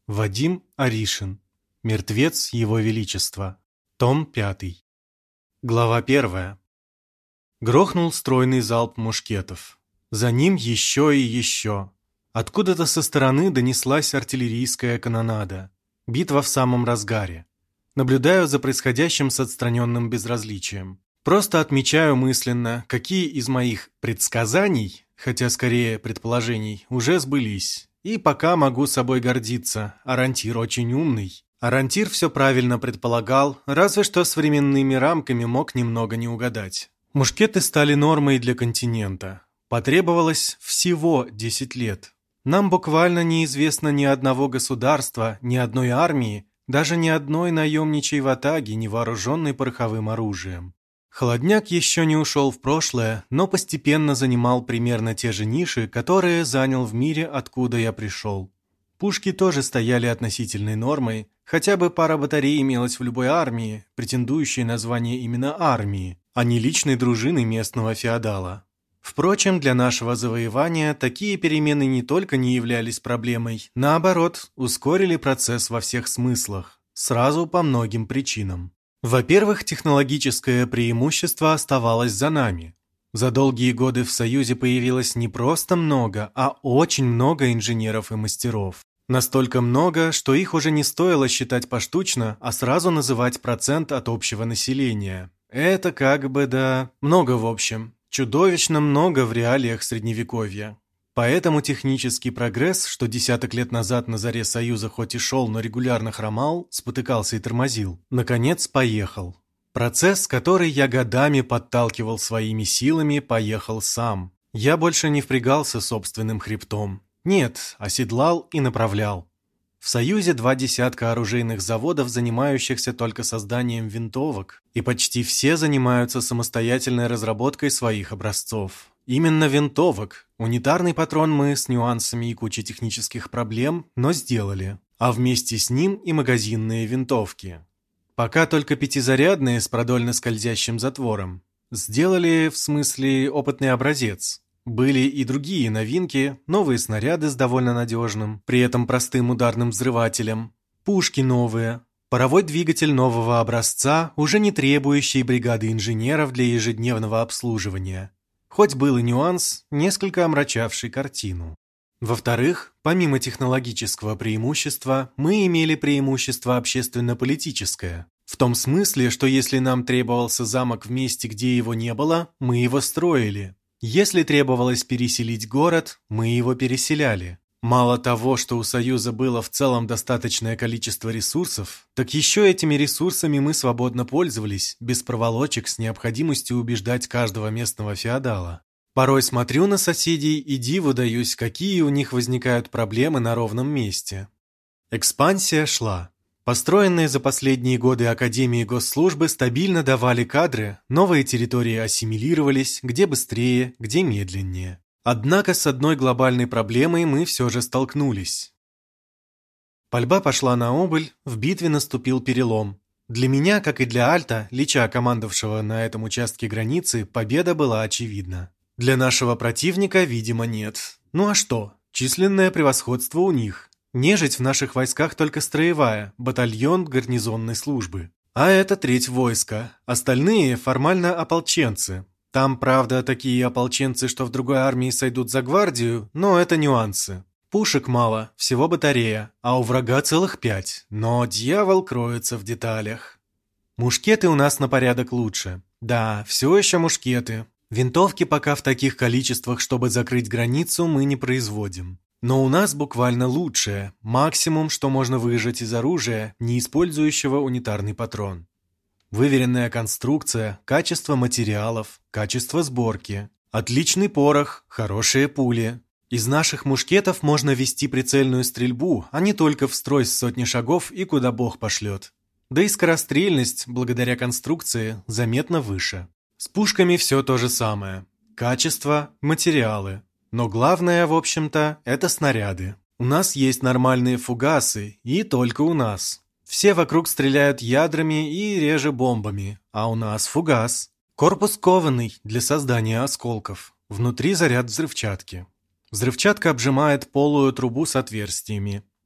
Вадим Аришин. Мертвец Его Величества. Том 5. Глава 1. Грохнул стройный залп мушкетов. За ним еще и еще. Откуда-то со стороны донеслась артиллерийская канонада. Битва в самом разгаре. Наблюдаю за происходящим с отстраненным безразличием. Просто отмечаю мысленно, какие из моих предсказаний, хотя скорее предположений, уже сбылись. И пока могу собой гордиться, Арантир очень умный. Арантир все правильно предполагал, разве что с временными рамками мог немного не угадать. Мушкеты стали нормой для континента. Потребовалось всего 10 лет. Нам буквально неизвестно ни одного государства, ни одной армии, даже ни одной наемничьей ватаги, не вооруженной пороховым оружием. Холодняк еще не ушел в прошлое, но постепенно занимал примерно те же ниши, которые занял в мире, откуда я пришел. Пушки тоже стояли относительной нормой, хотя бы пара батарей имелась в любой армии, претендующей на звание именно армии, а не личной дружины местного феодала. Впрочем, для нашего завоевания такие перемены не только не являлись проблемой, наоборот, ускорили процесс во всех смыслах, сразу по многим причинам. Во-первых, технологическое преимущество оставалось за нами. За долгие годы в Союзе появилось не просто много, а очень много инженеров и мастеров. Настолько много, что их уже не стоило считать поштучно, а сразу называть процент от общего населения. Это как бы, да, много в общем. Чудовищно много в реалиях Средневековья. Поэтому технический прогресс, что десяток лет назад на заре Союза хоть и шел, но регулярно хромал, спотыкался и тормозил, наконец поехал. Процесс, который я годами подталкивал своими силами, поехал сам. Я больше не впрягался собственным хребтом. Нет, оседлал и направлял. В Союзе 20 оружейных заводов, занимающихся только созданием винтовок, и почти все занимаются самостоятельной разработкой своих образцов. Именно винтовок. Унитарный патрон мы с нюансами и кучей технических проблем, но сделали. А вместе с ним и магазинные винтовки. Пока только пятизарядные с продольно скользящим затвором. Сделали, в смысле, опытный образец. Были и другие новинки, новые снаряды с довольно надежным, при этом простым ударным взрывателем, пушки новые, паровой двигатель нового образца, уже не требующий бригады инженеров для ежедневного обслуживания. Хоть был и нюанс, несколько омрачавший картину. Во-вторых, помимо технологического преимущества, мы имели преимущество общественно-политическое. В том смысле, что если нам требовался замок в месте, где его не было, мы его строили. Если требовалось переселить город, мы его переселяли. Мало того, что у Союза было в целом достаточное количество ресурсов, так еще этими ресурсами мы свободно пользовались, без проволочек с необходимостью убеждать каждого местного феодала. Порой смотрю на соседей и диву даюсь, какие у них возникают проблемы на ровном месте. Экспансия шла. Построенные за последние годы академии госслужбы стабильно давали кадры, новые территории ассимилировались, где быстрее, где медленнее. Однако с одной глобальной проблемой мы все же столкнулись. Пальба пошла на убыль, в битве наступил перелом. Для меня, как и для Альта, лича командовавшего на этом участке границы, победа была очевидна. Для нашего противника, видимо, нет. Ну а что? Численное превосходство у них. Нежить в наших войсках только строевая, батальон гарнизонной службы. А это треть войска. Остальные формально ополченцы. Там, правда, такие ополченцы, что в другой армии сойдут за гвардию, но это нюансы. Пушек мало, всего батарея, а у врага целых 5. Но дьявол кроется в деталях. Мушкеты у нас на порядок лучше. Да, все еще мушкеты. Винтовки пока в таких количествах, чтобы закрыть границу, мы не производим. Но у нас буквально лучшее, максимум, что можно выжать из оружия, не использующего унитарный патрон. Выверенная конструкция, качество материалов, качество сборки, отличный порох, хорошие пули. Из наших мушкетов можно вести прицельную стрельбу, а не только в строй с сотни шагов и куда бог пошлет. Да и скорострельность, благодаря конструкции, заметно выше. С пушками все то же самое. Качество, материалы. Но главное, в общем-то, это снаряды. У нас есть нормальные фугасы, и только у нас. Все вокруг стреляют ядрами и реже бомбами, а у нас фугас. Корпус кованый для создания осколков. Внутри заряд взрывчатки. Взрывчатка обжимает полую трубу с отверстиями.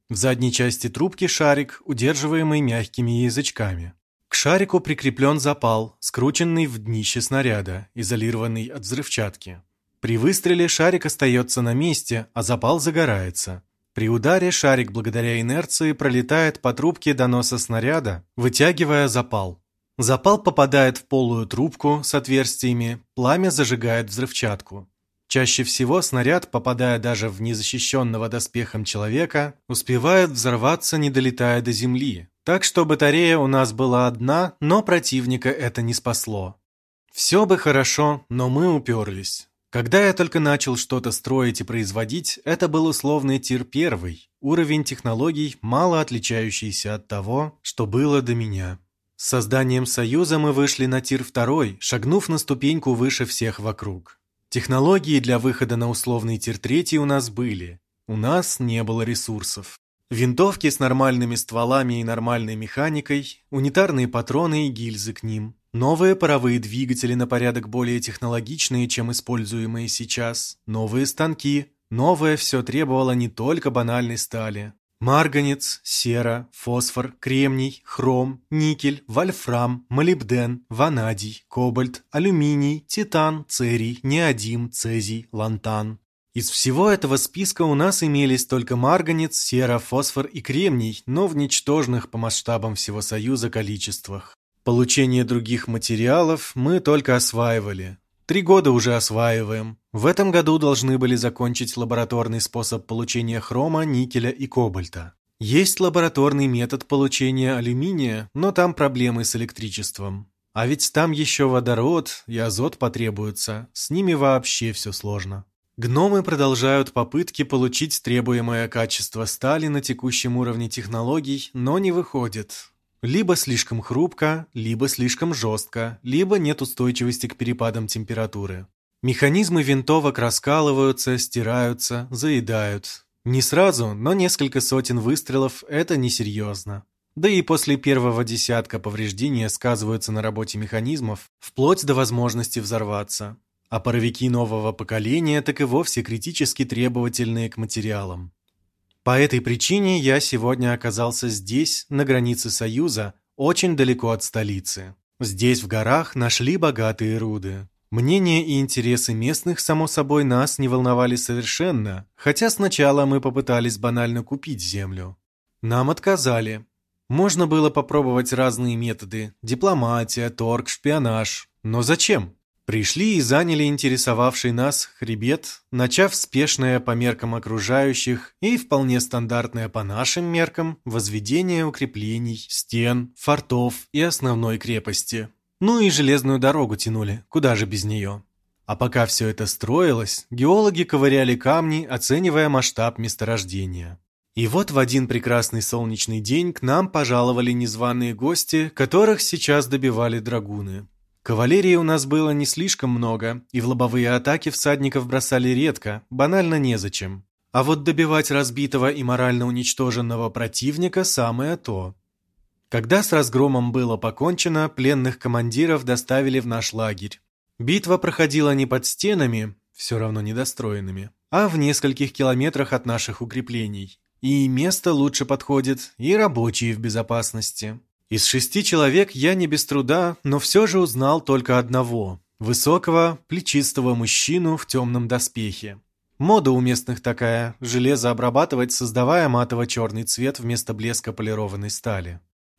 В задней части трубки шарик, удерживаемый мягкими язычками. К шарику прикреплен запал, скрученный в днище снаряда, изолированный от взрывчатки. При выстреле шарик остается на месте, а запал загорается. При ударе шарик благодаря инерции пролетает по трубке до носа снаряда, вытягивая запал. Запал попадает в полую трубку с отверстиями, пламя зажигает взрывчатку. Чаще всего снаряд, попадая даже в незащищенного доспехом человека, успевает взорваться, не долетая до земли. Так что батарея у нас была одна, но противника это не спасло. Все бы хорошо, но мы уперлись. Когда я только начал что-то строить и производить, это был условный тир-1, уровень технологий, мало отличающийся от того, что было до меня. С созданием Союза мы вышли на тир-2, шагнув на ступеньку выше всех вокруг. Технологии для выхода на условный тир-3 у нас были. У нас не было ресурсов. Винтовки с нормальными стволами и нормальной механикой, унитарные патроны и гильзы к ним, новые паровые двигатели на порядок более технологичные, чем используемые сейчас, новые станки, новое все требовало не только банальной стали. Марганец, сера, фосфор, кремний, хром, никель, вольфрам, молибден, ванадий, кобальт, алюминий, титан, церий, неодим, цезий, лантан. Из всего этого списка у нас имелись только марганец, сера, фосфор и кремний, но в ничтожных по масштабам всего Союза количествах. Получение других материалов мы только осваивали. 3 года уже осваиваем. В этом году должны были закончить лабораторный способ получения хрома, никеля и кобальта. Есть лабораторный метод получения алюминия, но там проблемы с электричеством. А ведь там еще водород и азот потребуются, с ними вообще все сложно. Гномы продолжают попытки получить требуемое качество стали на текущем уровне технологий, но не выходит. Либо слишком хрупко, либо слишком жестко, либо нет устойчивости к перепадам температуры. Механизмы винтовок раскалываются, стираются, заедают. Не сразу, но несколько сотен выстрелов – это несерьезно. Да и после первого десятка повреждения сказываются на работе механизмов, вплоть до возможности взорваться. А паровики нового поколения так и вовсе критически требовательные к материалам. По этой причине я сегодня оказался здесь, на границе Союза, очень далеко от столицы. Здесь в горах нашли богатые руды. Мнения и интересы местных, само собой, нас не волновали совершенно, хотя сначала мы попытались банально купить землю. Нам отказали. Можно было попробовать разные методы – дипломатия, торг, шпионаж. Но зачем? Пришли и заняли интересовавший нас хребет, начав спешное по меркам окружающих и вполне стандартное по нашим меркам возведение укреплений, стен, фортов и основной крепости. Ну и железную дорогу тянули, куда же без нее. А пока все это строилось, геологи ковыряли камни, оценивая масштаб месторождения. И вот в один прекрасный солнечный день к нам пожаловали незваные гости, которых сейчас добивали драгуны. Кавалерии у нас было не слишком много, и в лобовые атаки всадников бросали редко, банально незачем. А вот добивать разбитого и морально уничтоженного противника – самое то. Когда с разгромом было покончено, пленных командиров доставили в наш лагерь. Битва проходила не под стенами, все равно недостроенными, а в нескольких километрах от наших укреплений. И место лучше подходит, и рабочие в безопасности. Из 6 человек я не без труда, но все же узнал только одного – высокого, плечистого мужчину в темном доспехе. Мода у местных такая – железо обрабатывать, создавая матово-черный цвет вместо блеска полированной стали.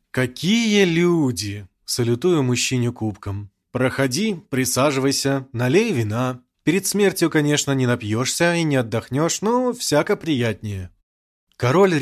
«Какие люди!» – салютую мужчине кубком. «Проходи, присаживайся, налей вина. Перед смертью, конечно, не напьешься и не отдохнешь, но всяко приятнее». Король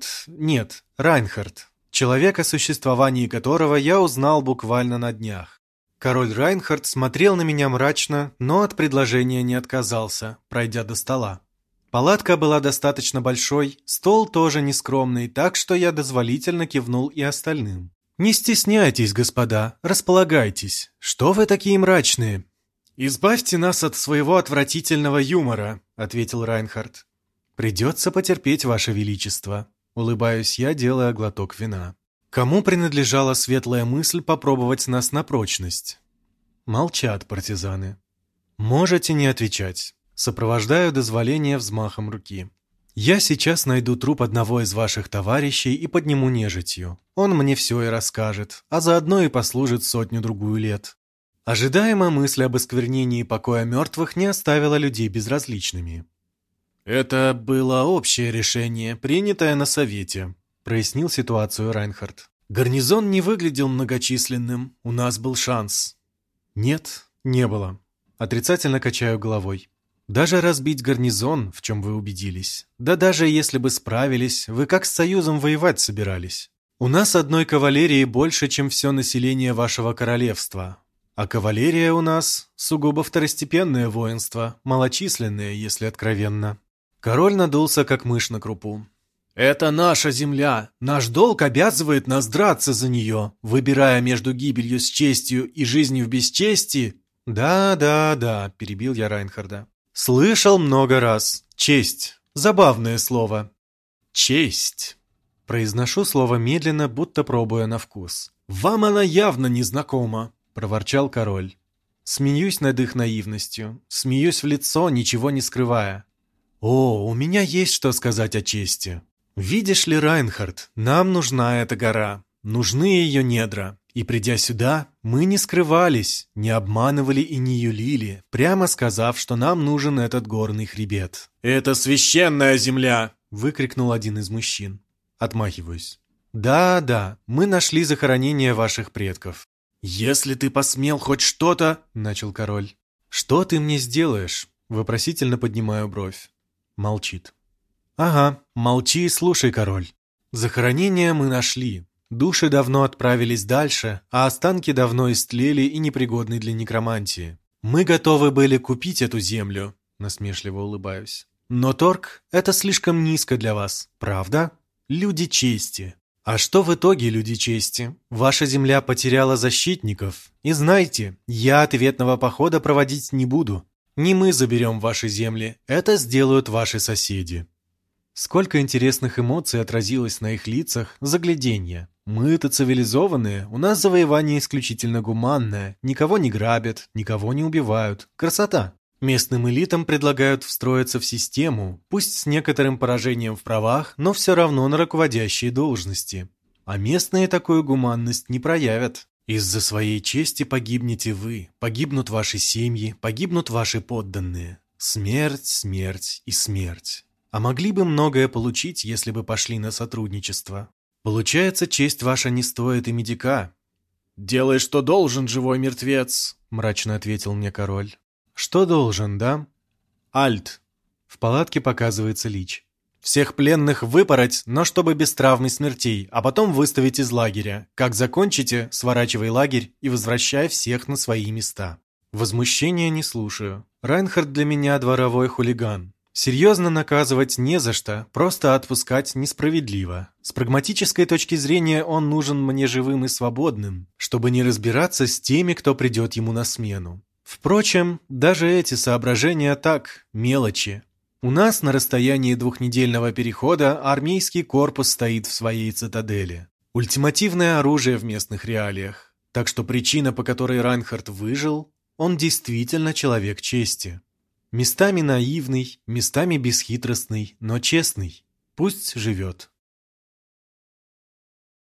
Райнхард. Человек, о существовании которого я узнал буквально на днях. Король Райнхард смотрел на меня мрачно, но от предложения не отказался, пройдя до стола. Палатка была достаточно большой, стол тоже нескромный, так что я дозволительно кивнул и остальным. «Не стесняйтесь, господа, располагайтесь. Что вы такие мрачные?» «Избавьте нас от своего отвратительного юмора», — ответил Райнхард. «Придется потерпеть, ваше величество». Улыбаюсь я, делая глоток вина. Кому принадлежала светлая мысль попробовать нас на прочность? Молчат партизаны. Можете не отвечать. Сопровождаю дозволение взмахом руки. Я сейчас найду труп одного из ваших товарищей и подниму нежитью. Он мне все и расскажет, а заодно и послужит 100-другую лет». Ожидаемо мысль об осквернении покоя мертвых не оставила людей безразличными. «Это было общее решение, принятое на совете», — прояснил ситуацию Райнхард. «Гарнизон не выглядел многочисленным, у нас был шанс». «Нет, не было». Отрицательно качаю головой. «Даже разбить гарнизон, в чем вы убедились. Да даже если бы справились, вы как с Союзом воевать собирались? У нас одной кавалерии больше, чем все население вашего королевства. А кавалерия у нас сугубо второстепенное воинство, малочисленное, если откровенно». Король надулся, как мышь на крупу. «Это наша земля. Наш долг обязывает нас драться за нее, выбирая между гибелью с честью и жизнью в бесчестии». «Да», — перебил я Райнхарда. «Слышал много раз. Честь. Забавное слово». «Честь». Произношу слово медленно, будто пробуя на вкус. «Вам она явно не знакома», — проворчал король. Смеюсь над их наивностью. Смеюсь в лицо, ничего не скрывая. «О, у меня есть что сказать о чести. Видишь ли, Райнхард, нам нужна эта гора, нужны ее недра. И придя сюда, мы не скрывались, не обманывали и не юлили, прямо сказав, что нам нужен этот горный хребет». «Это священная земля!» — выкрикнул один из мужчин. Отмахиваюсь. «Да, мы нашли захоронение ваших предков». «Если ты посмел хоть что-то...» — начал король. «Что ты мне сделаешь?» — вопросительно поднимаю бровь. Молчит. «Ага, молчи и слушай, король. Захоронение мы нашли. Души давно отправились дальше, а останки давно истлели и непригодны для некромантии. Мы готовы были купить эту землю», — насмешливо улыбаюсь. «Но торг — это слишком низко для вас, правда? Люди чести». «А что в итоге, люди чести? Ваша земля потеряла защитников. И знайте, я ответного похода проводить не буду. Не мы заберем ваши земли, это сделают ваши соседи». Сколько интересных эмоций отразилось на их лицах, загляденье. Мы-то цивилизованные, у нас завоевание исключительно гуманное, никого не грабят, никого не убивают. Красота. Местным элитам предлагают встроиться в систему, пусть с некоторым поражением в правах, но все равно на руководящие должности. А местные такую гуманность не проявят. Из-за своей чести погибнете вы, погибнут ваши семьи, погибнут ваши подданные. Смерть, смерть и смерть. А могли бы многое получить, если бы пошли на сотрудничество. Получается, честь ваша не стоит и медика. «Делай, что должен, живой мертвец», — мрачно ответил мне король. «Что должен, да?» «Альт». В палатке показывается Лич. «Всех пленных выпороть, но чтобы без травм и смертей, а потом выставить из лагеря. Как закончите, сворачивай лагерь и возвращай всех на свои места». Возмущения не слушаю. Райнхард для меня дворовой хулиган. Серьезно наказывать не за что, просто отпускать несправедливо. С прагматической точки зрения он нужен мне живым и свободным, чтобы не разбираться с теми, кто придет ему на смену. Впрочем, даже эти соображения так, мелочи. У нас на расстоянии 2-недельного перехода армейский корпус стоит в своей цитадели. Ультимативное оружие в местных реалиях. Так что причина, по которой Райнхард выжил, он действительно человек чести. Местами наивный, местами бесхитростный, но честный. Пусть живет.